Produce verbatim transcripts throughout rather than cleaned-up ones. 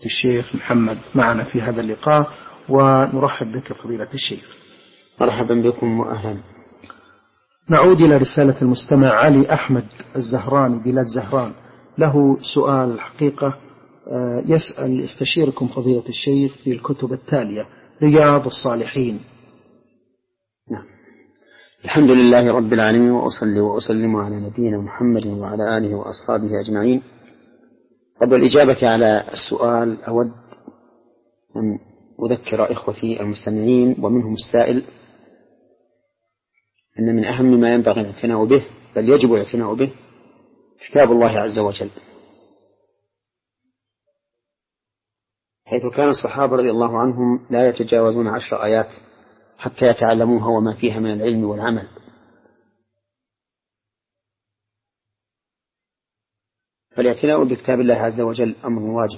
الشيخ محمد معنا في هذا اللقاء، ونرحب بك فضيلة الشيخ. مرحبا بكم وأهلا. نعود إلى رسالة المستمع علي أحمد الزهراني بلاد زهران، له سؤال الحقيقة، يسأل استشيركم فضيلة الشيخ في الكتب التالية: رياض الصالحين. نعم. الحمد لله رب العالمين، وأصلي وأسلم على نبينا محمد وعلى آله وأصحابه أجمعين. قبل الإجابة على السؤال أود أن أذكر إخوتي المستمعين ومنهم السائل أن من أهم ما ينبغي الاعتناء به، بل يجب الاعتناء به، كتاب الله عز وجل، حيث كان الصحابة رضي الله عنهم لا يتجاوزون عشر آيات حتى يتعلموها وما فيها من العلم والعمل. فالاعتناء بكتاب الله عز وجل أمر واجب،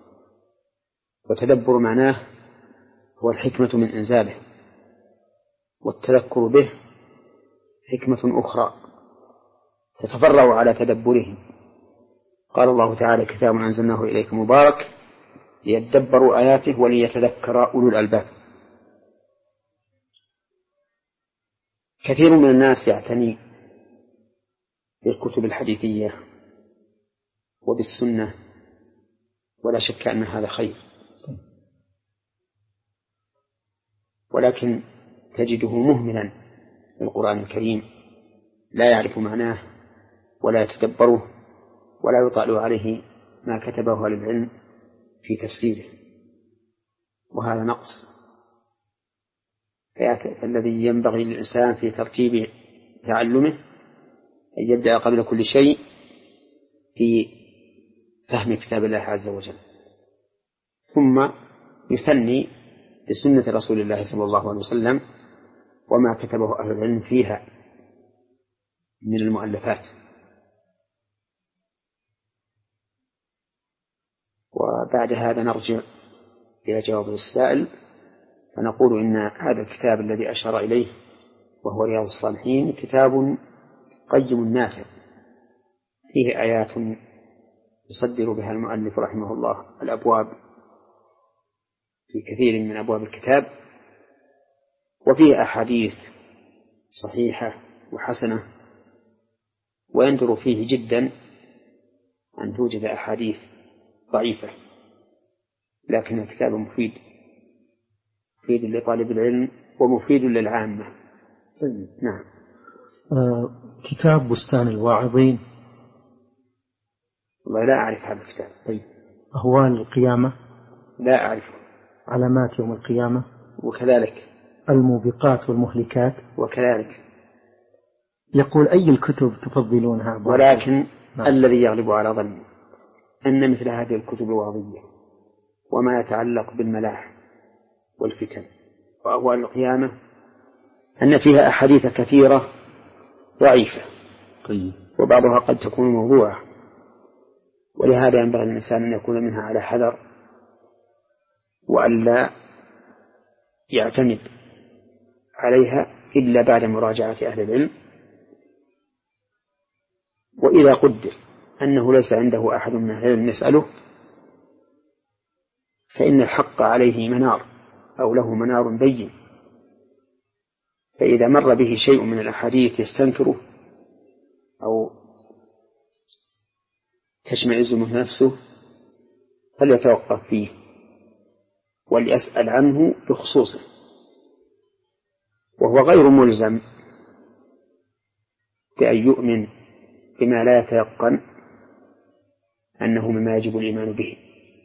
وتدبر معناه هو الحكمة من إنزاله، والتذكر به حكمة أخرى تتفرع على تدبره. قال الله تعالى: كتاب أنزلناه إليك مبارك ليدبروا آياته وليتذكر أولو الألباب. كثير من الناس يعتني بالكتب الحديثية وبالسنة، ولا شك أن هذا خير، ولكن تجده مهملا للقرآن الكريم، لا يعرف معناه ولا يتدبره ولا يطالع عليه ما كتبه أهل العلم في تفسيره، وهذا نقص. فالذي ينبغي للإنسان في ترتيب تعلمه أن يبدأ قبل كل شيء في فهم كتاب الله عز وجل، ثم يثني بسنة رسول الله صلى الله عليه وسلم وما كتبه أهل العلم فيها من المؤلفات. وبعد هذا نرجع إلى جواب السائل، فنقول إن هذا الكتاب الذي أشار إليه وهو رياض الصالحين كتاب قيم نافع، فيه آيات يصدر بها المؤلف رحمه الله الأبواب في كثير من أبواب الكتاب، وفيه أحاديث صحيحة وحسنة، ويندر فيه جدا أن توجد أحاديث ضعيفة، لكن الكتاب مفيد، مفيد لطالب العلم ومفيد للعامة. نعم. آه كتاب بستان الواعظين. والله لا أعرف هذا الكتاب. طيب. أهوال القيامة. لا أعرفه. علامات يوم القيامة. وكذلك. الموبقات والمهلكات. وكذلك. يقول: أي الكتب تفضلونها؟ ولكن نعم. الذي يغلب على ظني أن مثل هذه الكتب الوعظية وما يتعلق بالملاح والفتن وأهوال القيامة أن فيها أحاديث كثيرة ضعيفة، وبعضها قد تكون موضوعة، ولهذا ينبغي الإنسان أن يكون منها على حذر، وألا يعتمد عليها إلا بعد مراجعة أهل العلم. وإذا قدر أنه ليس عنده أحد من العلم يسأله، فإن الحق عليه منار أو له منار بين، فإذا مر به شيء من الأحاديث يستنكره أو تشمئز منه نفسه فليتوقف فيه وليسأل عنه بخصوصه، وهو غير ملزم بأن يؤمن بما لا يتيقن أنه مما يجب الإيمان به،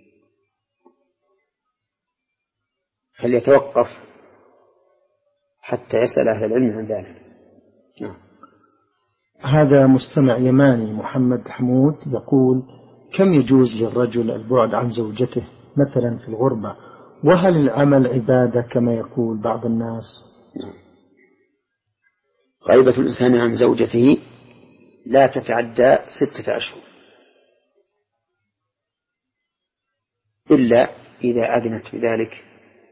فليتوقف حتى يسأل أهل العلم عن ذلك. نعم. هذا مستمع يماني محمد حمود يقول: كم يجوز للرجل البعد عن زوجته مثلا في الغربة، وهل العمل عبادة كما يقول بعض الناس؟ نعم. غيبة الإنسان عن زوجته لا تتعدى ستة أشهر إلا إذا أذنت بذلك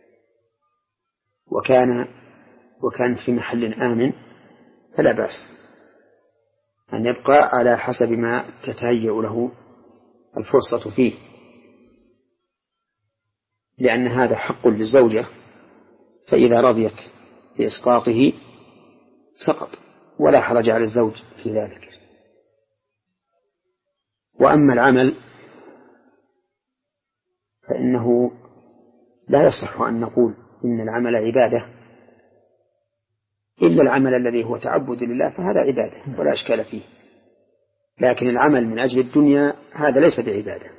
وكان وكانت في محل آمن، فلا بأس أن يبقى على حسب ما تتهيأ له الفرصة فيه. لأن هذا حق للزوجة، فإذا رضيت بإسقاطه سقط ولا حرج على الزوج في ذلك. وأما العمل فإنه لا يصح أن نقول إن العمل عبادة إلا العمل الذي هو تعبد لله، فهذا عبادة ولا أشكال فيه. لكن العمل من أجل الدنيا هذا ليس بعبادة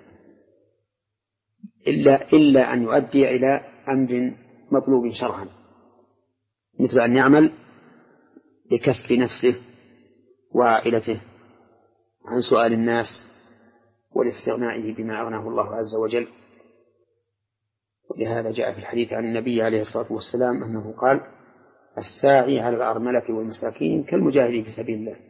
إلا, إلا أن يؤدي إلى أمر مطلوب شرعا، مثل أن يعمل بكف نفسه وعائلته عن سؤال الناس والاستغناء بما أغناه الله عز وجل. ولهذا جاء في الحديث عن النبي عليه الصلاة والسلام أنه قال: الساعي على الأرملة والمساكين كالمجاهد في سبيل الله.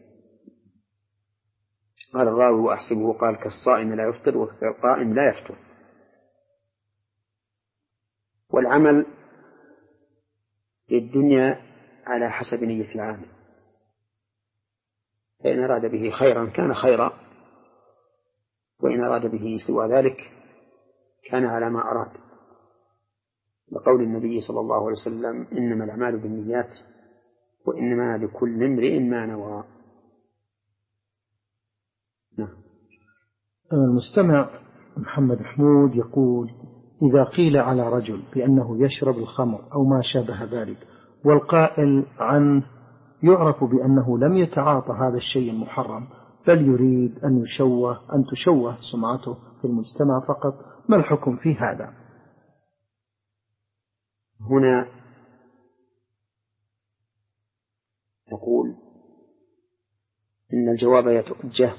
قال الراوي وأحسبه قال: كالصائم لا يفطر وكالقائم لا يفطر. والعمل للدنيا على حسب نية العامل، فإن أراد به خيرا كان خيرا، وإن أراد به سوى ذلك كان على ما أراد، لقول النبي صلى الله عليه وسلم: إنما الأعمال بالنيات وإنما لكل امرئ ما نوى. المستمع محمد حمود يقول: إذا قيل على رجل بأنه يشرب الخمر أو ما شابه ذلك والقائل عنه يعرف بأنه لم يتعاطى هذا الشيء المحرم، بل يريد أن يشوه أن تشوه سمعته في المجتمع فقط، ما الحكم في هذا؟ هنا نقول إن الجواب يتوجه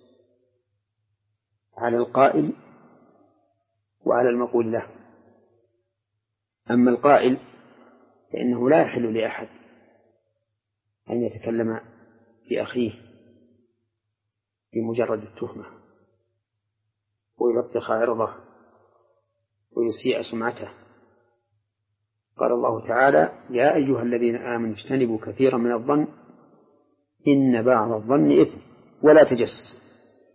على القائل وعلى المقول له. أما القائل فإنه لا يحل لأحد أن يتكلم في أخيه بمجرد التهمة ويلطخ عرضه ويسيء سمعته. قال الله تعالى: يا أيها الذين آمنوا اجتنبوا كثيرا من الظن إن بعض الظن إثم ولا تجسسوا.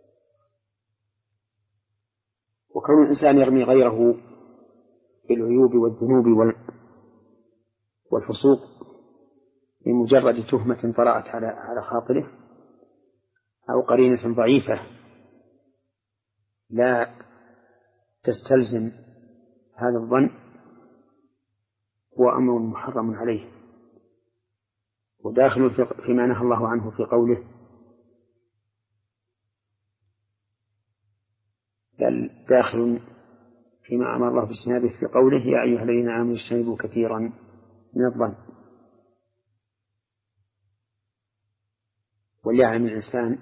وكون الإنسان يرمي غيره بالعيوب والذنوب والفسوق بمجرد تهمة طرأت على على خاطره أو قرينة ضعيفة لا تستلزم هذا الظن هو أمر محرم عليه، وداخل فيما نهى الله عنه في قوله: بل داخل فيما أمر الله باجتنابه في قوله: يا أيها الذين آمنوا اجتنبوا كثيرا من الظن. وليعلم الإنسان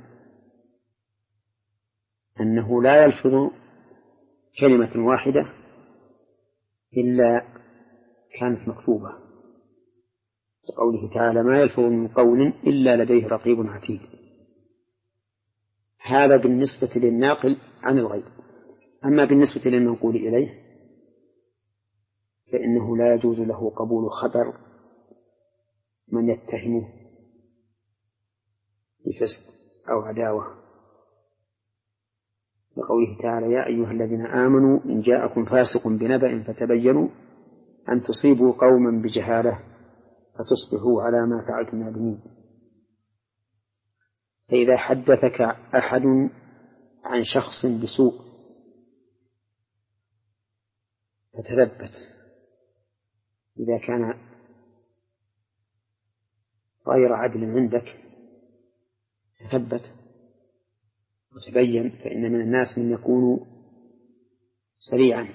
أنه لا يلفظ كلمة واحدة إلا كانت مكتوبة، لقوله تعالى: ما يلفظ من قول إلا لديه رقيب عتيد. هذا بالنسبة للناقل عن الغيب. أما بالنسبة للمنقول إليه فإنه لا يجوز له قبول خبر من يتهمه بفسق أو عداوة، لقوله تعالى: يا أيها الذين آمنوا إن جاءكم فاسق بنبأ فتبينوا أن تصيبوا قوما بجهالة فتصبحوا على ما فعلتم نادمين. فإذا حدثك أحد عن شخص بسوء فتثبت، إذا كان غير عدل عندك تثبت وتبين، فإن من الناس من يكون سريعا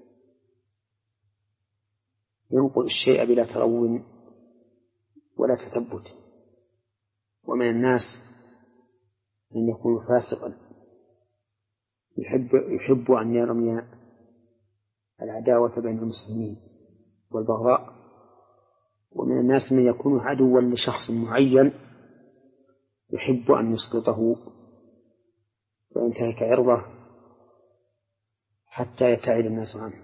ينقل الشيء بلا ترون ولا تثبت، ومن الناس من يكون فاسقا يحب, يحب أن يرمي العداوة بين المسلمين والبغضاء، ومن الناس من يكون عدوا لشخص معين يحب أن يسقطه وينتهك عرضه حتى يبتعد الناس عنه.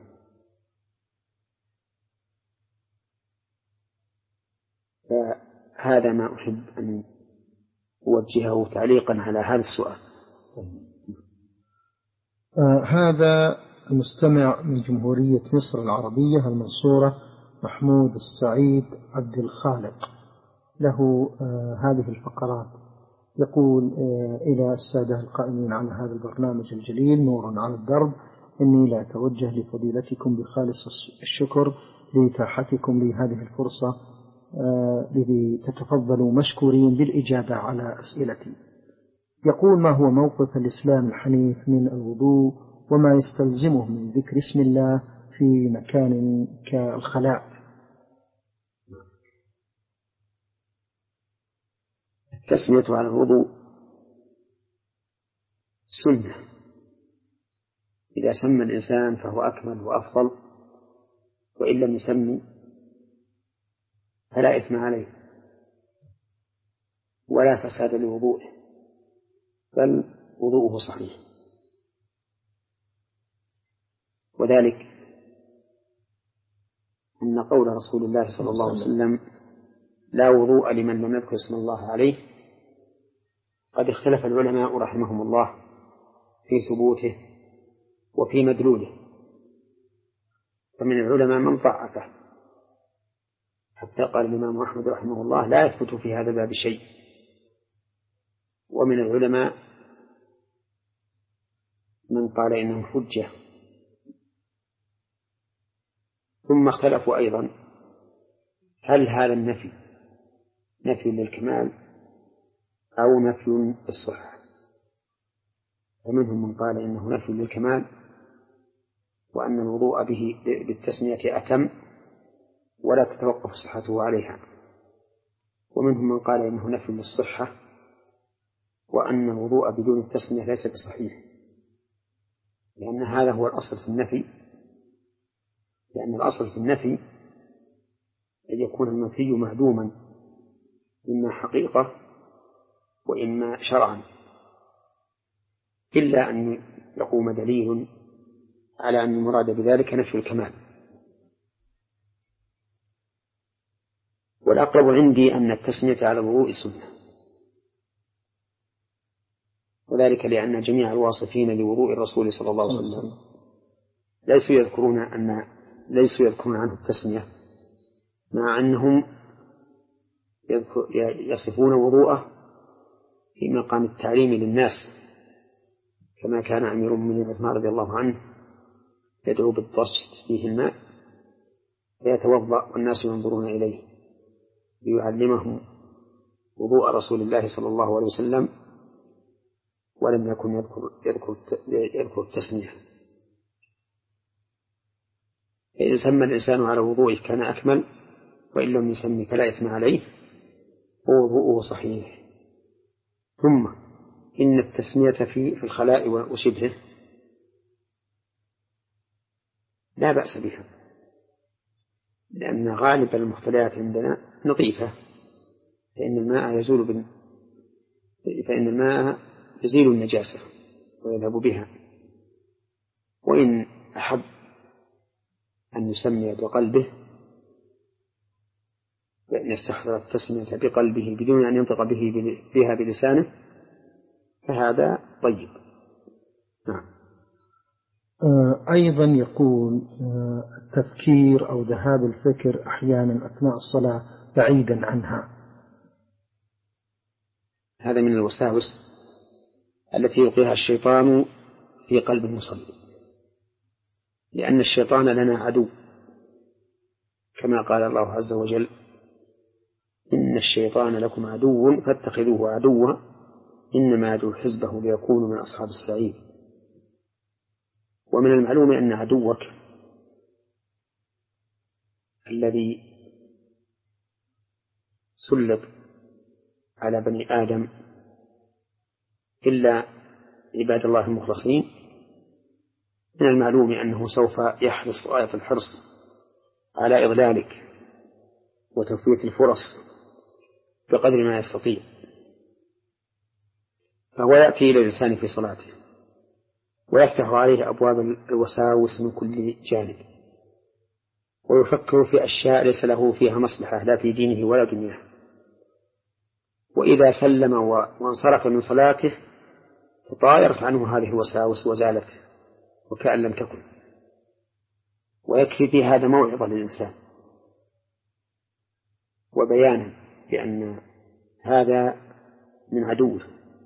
فهذا ما أحب أن أوجهه تعليقا على هذا السؤال. آه هذا المستمع من جمهورية مصر العربية المنصورة محمود السعيد عبد الخالق له آه هذه الفقرات. يقول آه إلى السادة القائمين على هذا البرنامج الجليل نور على الدرب، إني لا أتوجه لفضيلتكم بخالص الشكر لإتاحتكم لي هذه الفرصة آه لتتفضلوا مشكورين بالإجابة على أسئلتي. يقول: ما هو موقف الإسلام الحنيف من الوضوء وما يستلزمه من ذكر اسم الله في مكان كالخلاء؟ التسمية على الوضوء سنة، إذا سمى الإنسان فهو أكمل وأفضل، وإن لم يسمي فلا إثم عليه ولا فساد لوضوءه، بل وضوءه صحيح. وذلك أن قول رسول الله صلى الله عليه وسلم: لا وضوء لمن لم يذكر اسم الله عليه، قد اختلف العلماء رحمهم الله في ثبوته وفي مدلوله، فمن العلماء من ضعفه حتى قال الإمام أحمد رحمه الله: لا يثبت في هذا الباب شيء. ومن العلماء من قال إنه حجة. ثم اختلفوا أيضا هل هذا النفي نفي للكمال أو نفي للصحة، ومنهم من قال إنه نفي للكمال وأن الوضوء به بالتسمية أتم ولا تتوقف صحته عليها، ومنهم من قال إنه نفي للصحة وأن الوضوء بدون التسمية ليس بصحيح، لأن هذا هو الأصل في النفي، لأن الأصل في النفي أن يكون المنفي معدوما إما حقيقة وإما شرعا، إلا أن يقوم دليل على أن المراد بذلك نفي الكمال. والأقرب عندي أن التسمية على الوضوء سنة، وذلك لأن جميع الواصفين لوضوء الرسول صلى الله عليه وسلم ليسوا يذكرون أن ليسوا يذكرون عنه التسمية، مع أنهم يصفون وضوءه في مقام التعليم للناس، كما كان أمير المؤمنين عثمان رضي الله عنه يدعو بالطشت فيه الماء فيتوضأ والناس ينظرون إليه ليعلمهم وضوء رسول الله صلى الله عليه وسلم، ولم يكن يذكر, يذكر, يذكر التسمية. إذا سمى الإنسان على وضوءه كان أكمل، وإن لم يسمي فلا إثم عليه ووضوءه صحيح. ثم إن التسمية في في الخلاء وشبهه لا بأس بها، لأن غالب المختليات عندنا نظيفة، فإن الماء يزول بال... فإن الماء يزيل النجاسة ويذهب بها. وإن أحب أن يسمي بقلبه وأن يستحضر التسمية بقلبه بدون أن ينطق به بها بلسانه فهذا طيب. نعم. أيضا يقول التفكير أو ذهاب الفكر أحيانا أثناء الصلاة بعيدا عنها، هذا من الوساوس التي يلقيها الشيطان في قلب المصلي، لأن الشيطان لنا عدو، كما قال الله عز وجل: إن الشيطان لكم عدو فاتخذوه عدوا إنما يدعو حزبه ليكونوا من أصحاب السعير. ومن المعلوم أن عدوك الذي سلط على بني آدم إلا عباد الله المخلصين، من المعلوم أنه سوف يحرص غاية الحرص على إضلالك وتفويت الفرص بقدر ما يستطيع، فهو يأتي إلى الإنسان في صلاته ويفتح عليه أبواب الوساوس من كل جانب، ويفكر في أشياء ليس له فيها مصلحة لا في دينه ولا دنياه. وإذا سلم وانصرف من صلاته تطايرت عنه هذه الوساوس وزالت وكأن لم تكن. ويكفي في هذا موعظة للإنسان وبيانا بأن هذا من عدوه،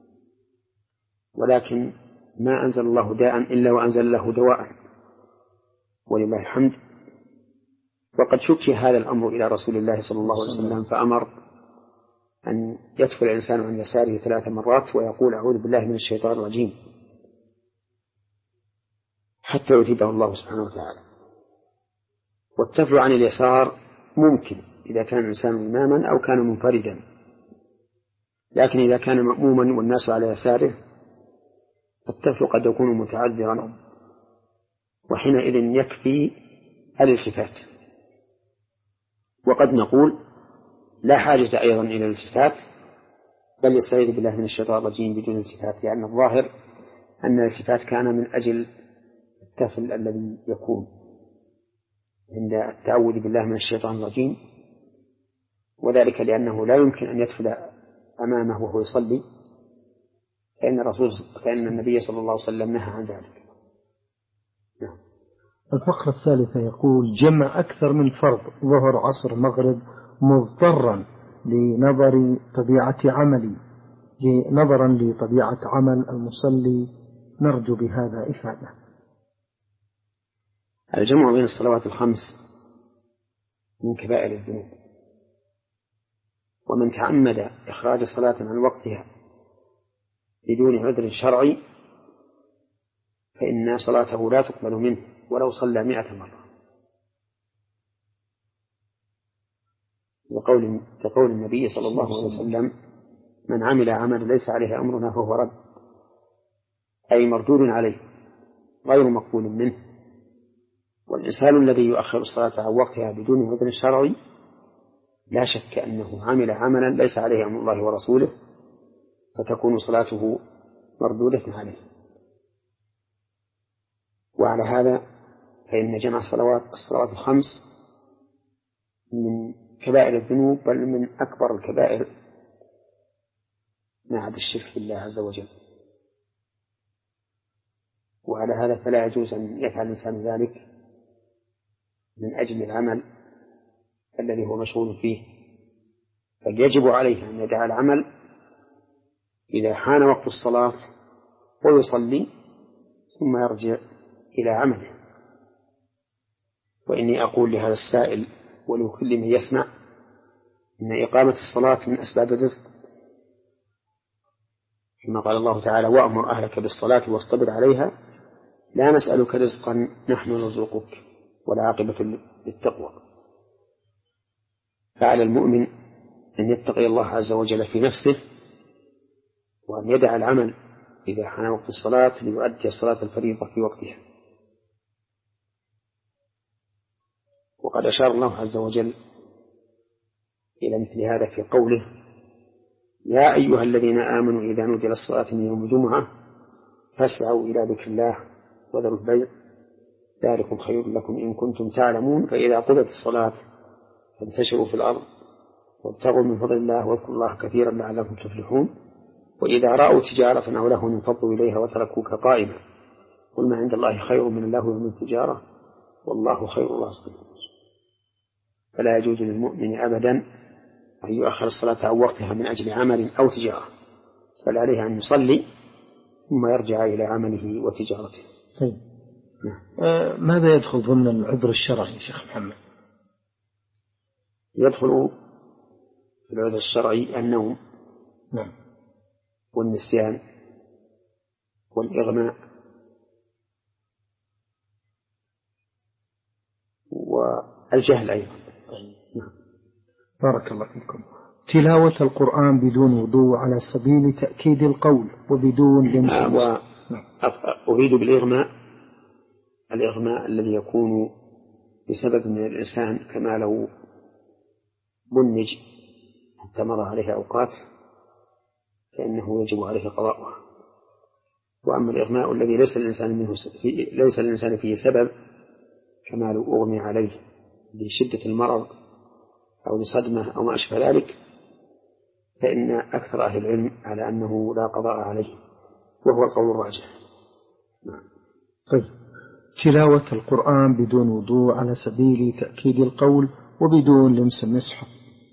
ولكن ما أنزل الله داء إلا وأنزل له دواء ولله الحمد. وقد شكي هذا الأمر إلى رسول الله صلى الله عليه وسلم فأمر أن يدخل الإنسان عن يساره ثلاث مرات ويقول أعوذ بالله من الشيطان الرجيم حتى يثيبه الله سبحانه وتعالى. والتفل عن اليسار ممكن إذا كان الإنسان إماما أو كان منفردا، لكن إذا كان مأموما والناس على يساره التفل قد يكون متعذرا، وحينئذ يكفي الالتفات. وقد نقول لا حاجة أيضا إلى الالتفات، بل يستعيذ بالله من الشيطان الرجيم بدون التفات، لأن الظاهر أن الالتفات كان من أجل التفل الذي يكون عند التعوذ بالله من الشيطان الرجيم، وذلك لأنه لا يمكن أن يتفل أمامه وهو يصلي، فإن الرسول فإن النبي صلى الله عليه وسلم نهى عن ذلك. نعم. الفقرة الثالثة يقول جمع أكثر من فرض ظهر عصر مغرب مضطرا لنظر طبيعة عملي نظرا لطبيعة عمل المصلي، نرجو بهذا إفادة. الجمع بين الصلوات الخمس من كبائر الذنوب، ومن تعمد إخراج صلاة عن وقتها بدون عذر شرعي فإن صلاته لا تقبل منه ولو صلى مئة مرة، وقول كقول النبي صلى الله عليه وسلم من عمل عمل ليس عليه أمرنا فهو رد، أي مردود عليه غير مقبول منه. والإنسان الذي يؤخر الصلاة عن وقتها بدون عذر شرعي لا شك أنه عمل عملا ليس عليه أمر الله ورسوله، فتكون صلاته مردودة عليه. وعلى هذا فإن جمع الصلوات الصلوات الخمس من كبائر الذنوب، بل من أكبر الكبائر مع الشرك بالله عز وجل. وعلى هذا فلا يجوز أن يفعل الإنسان ذلك من أجل العمل الذي هو مشغول فيه، بل يجب عليه أن يدع العمل إذا حان وقت الصلاة ويصلي ثم يرجع إلى عمله. وإني أقول لهذا السائل ولكل من يسمع إن إقامة الصلاة من أسباب الرزق، كما قال الله تعالى وأمر أهلك بالصلاة واصطبر عليها لا نسألك رزقا نحن نرزقك والعاقبة للتقوى. فعلى المؤمن أن يتقي الله عز وجل في نفسه، وأن يدع العمل إذا حان وقت الصلاة ليؤدي صلاة الفريضة في وقتها. وقد أشار الله عز وجل إلى مثل هذا في قوله يا أيها الذين آمنوا إذا نودي للصلاة من يوم الجمعة فاسعوا إلى ذكر الله وذروا البيع ذلكم خير لكم إن كنتم تعلمون، فإذا قضت الصلاة فانتشروا في الأرض وابتغوا من فضل الله واذكروا الله كثيرا لعلكم تفلحون، وإذا رأوا تجارة أو لهوا انفضوا إليها وتركوك قائما قل ما عند الله خير من اللهو ومن التجارة والله خير الرازقين. فلا يجوز للمؤمن أبدا أن يؤخر الصلاة عن وقتها من أجل عمل أو تجارة، بل عليه أن يصلي ثم يرجع إلى عمله وتجارته. طيب. نعم. آه ماذا يدخل ضمن العذر الشرعي شيخ محمد؟ يدخل في العذر الشرعي النوم. نعم. والنسيان والإغماء والجهل أيضا. نعم. بارك الله فيكم. تلاوة القرآن بدون وضوء على سبيل تأكيد القول وبدون لمس الجسد. أريد بالإغماء الإغماء الذي يكون بسبب من الإنسان، كما لو بنج حتى مضى عليه أوقات فإنه يجب عليه قضاؤها. وأما الإغماء الذي ليس الإنسان منه ليس الإنسان فيه سبب، كما لو أغمي عليه لشدة المرض أو لصدمة أو ما أشبه ذلك، فإن أكثر أهل العلم على أنه لا قضاء عليه، وهو القول الراجح. طيب. تلاوة القرآن بدون وضوء على سبيل تأكيد القول وبدون لمس المصحف.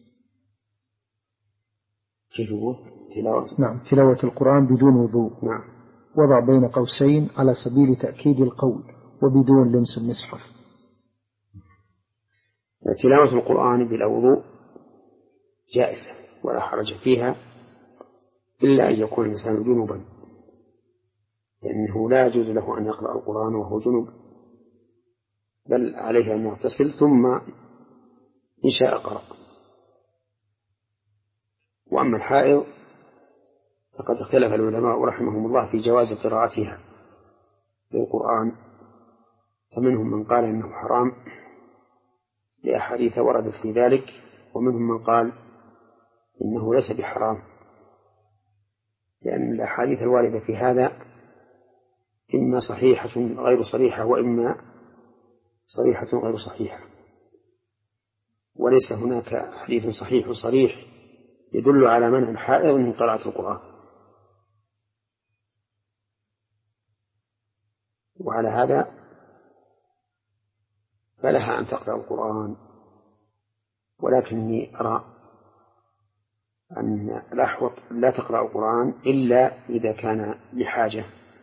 تلاوة نعم تلاوة القرآن بدون وضوء. نعم. وضع بين قوسين على سبيل تأكيد القول وبدون لمس المصحف. تلاوة القرآن بلا وضوء جائزة ولا حرج فيها، إلا أن يكون الإنسان جنبا، لأنه لا يجوز له أن يقرأ القرآن وهو جنب، بل عليه أن يغتسل ثم إن شاء قرأ. وأما الحائض فقد اختلف العلماء رحمهم الله في جواز قراءتها للقرآن، فمنهم من قال إنه حرام لأحاديث وردت في ذلك، ومنهم من قال إنه ليس بحرام، لأن الأحاديث الواردة في هذا إما صحيحة غير صريحة وإما صريحة غير صحيحة، وليس هناك حديث صحيح صريح يدل على منع الحائض من قراءة القرآن. وعلى هذا فلها أن تقرأ القرآن، ولكني أرى أن الأحوط لا تقرأ القرآن إلا إذا كان لحاجة،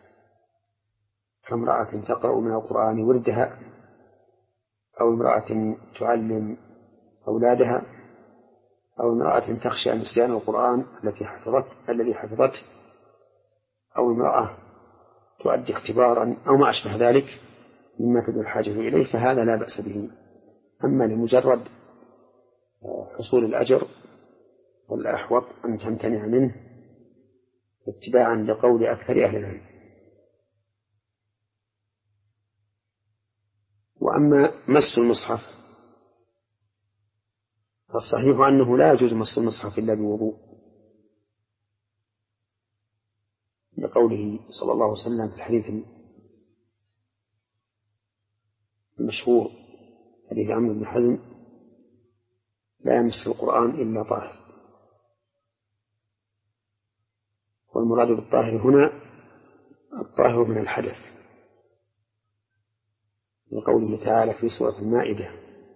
كامرأة تقرأ من القرآن وردها، أو امرأة تعلم أولادها، أو امرأة تخشى نسيان القرآن التي حفظت الذي حفظته، أو امرأة تؤدي اختبارا أو ما أشبه ذلك مما تدعو الحاجة إليه، فهذا لا بأس به. أما لمجرد حصول الأجر والأحوط أن تمتنع منه اتباعا لقول أكثر أهل العلم. وأما مس المصحف فالصحيح أنه لا يجوز مس المصحف إلا بوضوء، لقوله صلى الله عليه وسلم في الحديث المشهور حديث عمرو بن حزم: لا يمس القرآن إلا طاهر. والمراد بالطاهر هنا الطاهر من الحدث، لقوله تعالى في سورة المائدة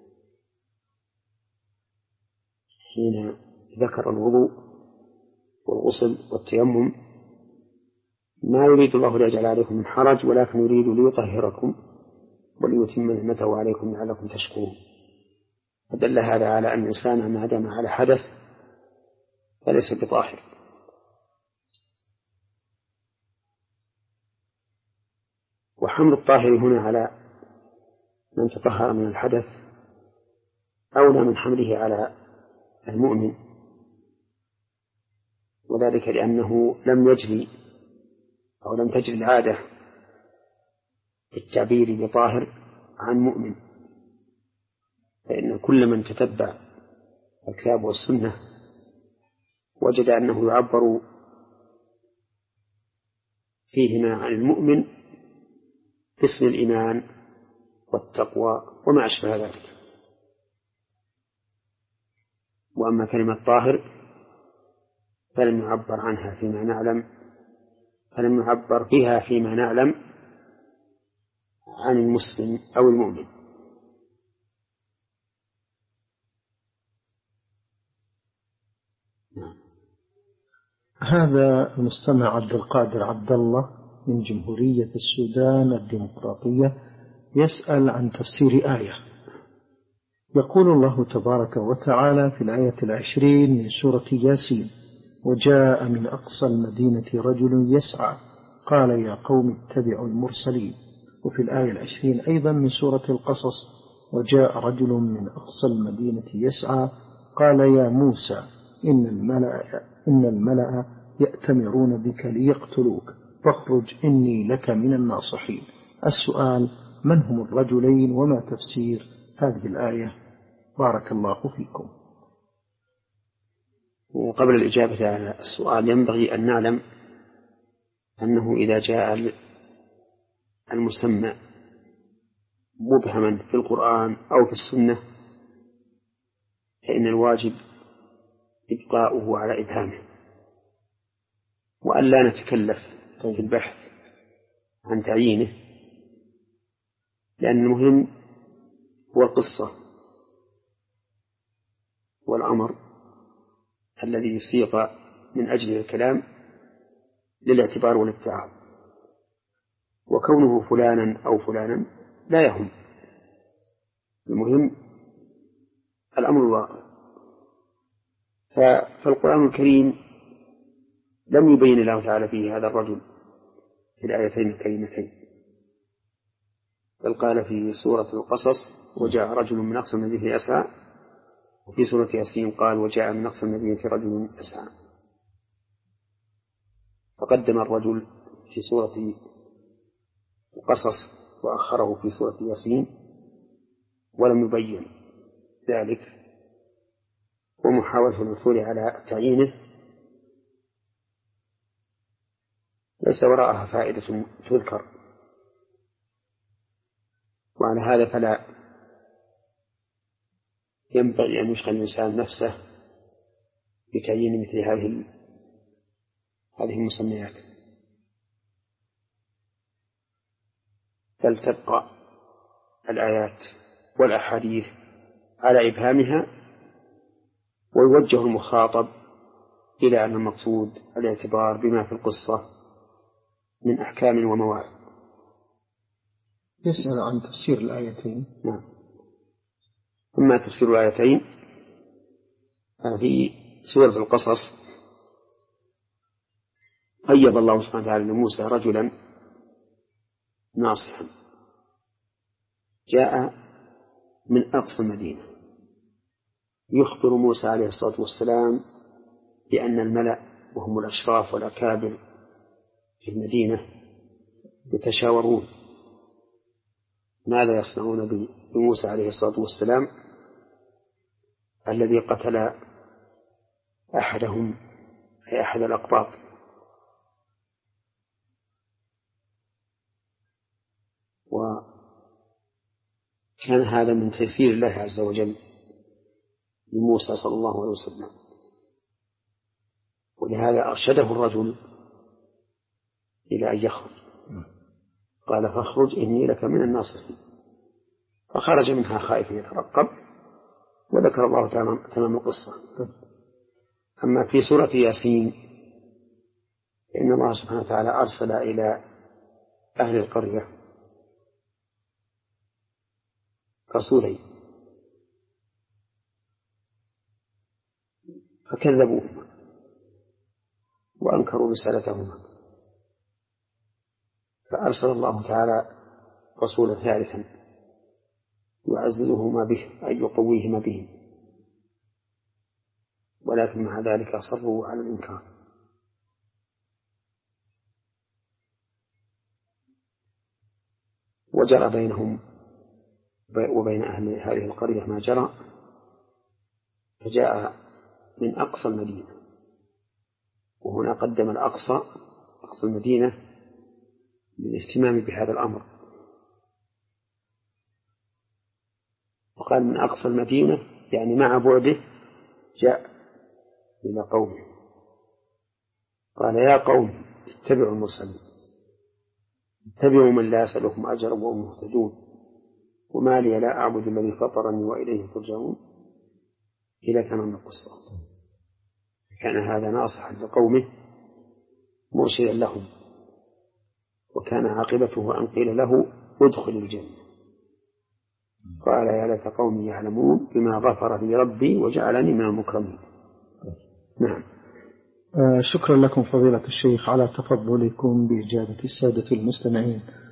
حين ذكر الوضوء والغسل والتيمم: ما يريد الله ليجعل عليكم من حرج ولكن يريد ليطهركم وليتم نعمته عليكم لعلكم تشكرون. فدل هذا على أن الإنسان ما دام على حدث فليس بطاهر. وحمل الطاهر هنا على من تطهر من الحدث أولى من حمله على المؤمن، وذلك لأنه لم يجري أو لم تجري العادة بالتعبير بطاهر عن مؤمن، فإن كل من تتبع الكتاب والسنة وجد أنه يعبر فيهما عن المؤمن باسم الإيمان والتقوى وما أشبه ذلك. وأما كلمة طاهر فلم يعبر عنها فيما نعلم فلم يعبر بها فيما نعلم عن المسلم أو المؤمن. هذا المستمع عبد القادر عبد الله من جمهورية السودان الديمقراطية يسأل عن تفسير آية. يقول الله تبارك وتعالى في الآية العشرين من سورة ياسين: وجاء من أقصى المدينة رجل يسعى قال يا قوم اتبعوا المرسلين. وفي الآية العشرين أيضا من سورة القصص: وجاء رجل من أقصى المدينة يسعى قال يا موسى إن الملأ, إن الملأ يأتمرون بك ليقتلوك فاخرج إني لك من الناصحين. السؤال: من هم الرجلين وما تفسير هذه الآية؟ بارك الله فيكم. وقبل الإجابة على السؤال ينبغي أن نعلم أنه إذا جاء المسمى مبهما في القرآن أو في السنة فإن الواجب إبقاؤه على إبهامه، وأن لا نتكلف في البحث عن تعيينه، لأن المهم هو القصة والأمر الذي يصيغ من أجل الكلام للاعتبار والاتعاظ، وكونه فلانا أو فلانا لا يهم، المهم الأمر الواقع. فالقرآن الكريم لم يبين الله تعالى فيه هذا الرجل في الآيتين الكريمتين، بل قال في سورة القصص وجاء رجل من أقصى المدينة يسعى، وفي سورة ياسين قال وجاء من أقصى المدينة رجل يسعى، فقدم الرجل في سورة القصص وأخره في سورة ياسين ولم يبين ذلك، ومحاولة الوصول على تعيينه ليس وراءها فائدة تذكر، وعلى هذا فلا ينبغي أن يشغل الإنسان نفسه بتعيين مثل هذه هذه المسميات، بل تبقى الآيات والأحاديث على إبهامها، ويوجه المخاطب إلى أن المقصود الاعتبار بما في القصة من أحكام ومواعظ. يسأل عن تفسير الآيتين. نعم. أما تفسير الآيتين في سورة القصص قيض الله سبحانه وتعالى لموسى رجلا ناصحا جاء من أقصى المدينة يخبر موسى عليه الصلاة والسلام بأن الملأ وهم الأشراف والأكابر في المدينة يتشاورون ماذا يصنعون بموسى عليه الصلاة والسلام الذي قتل أحدهم أي أحد الأقباط. وكان هذا من تيسير الله عز وجل لموسى صلى الله عليه وسلم، ولهذا أرشده الرجل إلى أن يخرج، قال فاخرج إني لك من الناصحين، فخرج منها خائفا يترقب، وذكر الله تمام القصة. أما في سورة ياسين إن الله سبحانه وتعالى أرسل إلى أهل القرية رسولين فكذبوهما وأنكروا رسالتهما، فأرسل الله تعالى رسولا ثالثا يعززهما به أي يقويهما به، ولكن مع ذلك أصروا على الإنكار. وجرى بينهم وبين أهل هذه القرية ما جرى، فجاء من أقصى المدينة، وهنا قدم الأقصى أقصى المدينة للاهتمام بهذا الأمر، وقال من أقصى المدينة يعني مع بعده جاء إلى قومه، قال يا قوم اتبعوا المرسلين، اتبعوا من لا يسألكم أجرا وهم مهتدون، وما لي لا أعبد الذي فطرني وإليه ترجعون، إلى تمام القصة. كان هذا ناصحا لقومه مرشدا لهم، وكان عاقبته أن قيل له ادخل الجنة، قال يا ليت قومي يعلمون بما غفر لي ربي وجعلني من المكرمين. نعم. آه شكرا لكم فضيلة الشيخ على تفضلكم بإجابة السادة المستمعين.